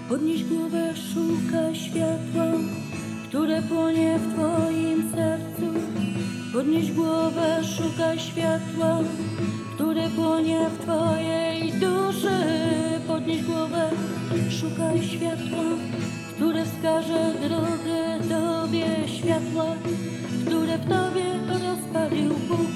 Podnieś głowę, szukaj światła, które płonie w Twoim sercu. Podnieś głowę, szukaj światła, które płonie w Twojej duszy. Podnieś głowę, szukaj światła, które wskaże drogę Tobie, światła, które w Tobie rozpalił Bóg.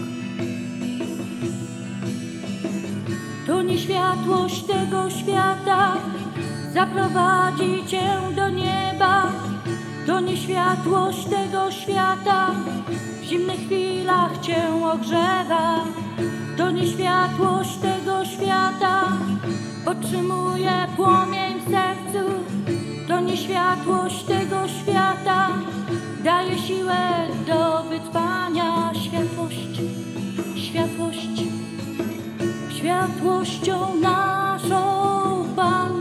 To nie światłość tego świata zaprowadzi Cię do nieba. To nie światłość tego świata w zimnych chwilach Cię ogrzewa. To nie światłość tego świata podtrzymuje płomień w sercu. To nie światłość tego świata daje siłę do wytrwania. Światłość, światłość, światłością naszą Pan.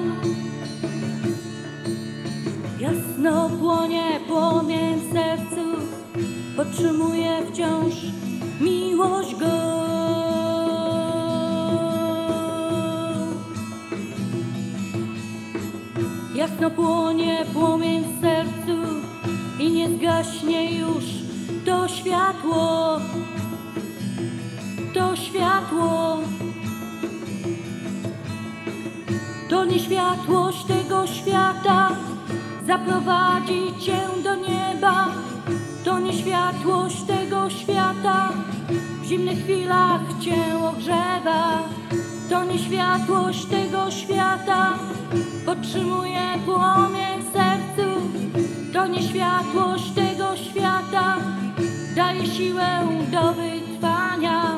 Jasno płonie płomień w sercu, podtrzymuje wciąż miłość Go. Jasno płonie płomień w sercu i nie zgaśnie już to światło, to światło. To nie światłość tego świata zaprowadzi Cię do nieba. To nie światłość tego świata w zimnych chwilach Cię ogrzewa. To nie światłość tego świata podtrzymuje płomień w sercu. To nie światłość tego świata daje siłę do wytrwania.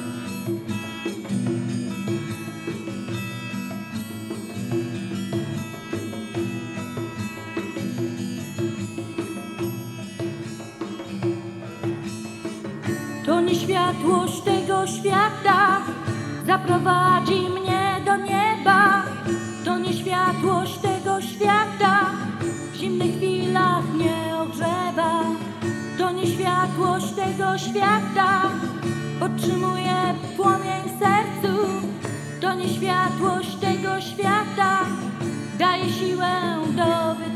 To nie światłość tego świata zaprowadzi mnie do nieba. To nie światłość tego świata w zimnych chwilach mnie ogrzewa. To nie światłość tego świata podtrzymuje płomień w sercu. To nie światłość tego świata daje siłę do wytrwania.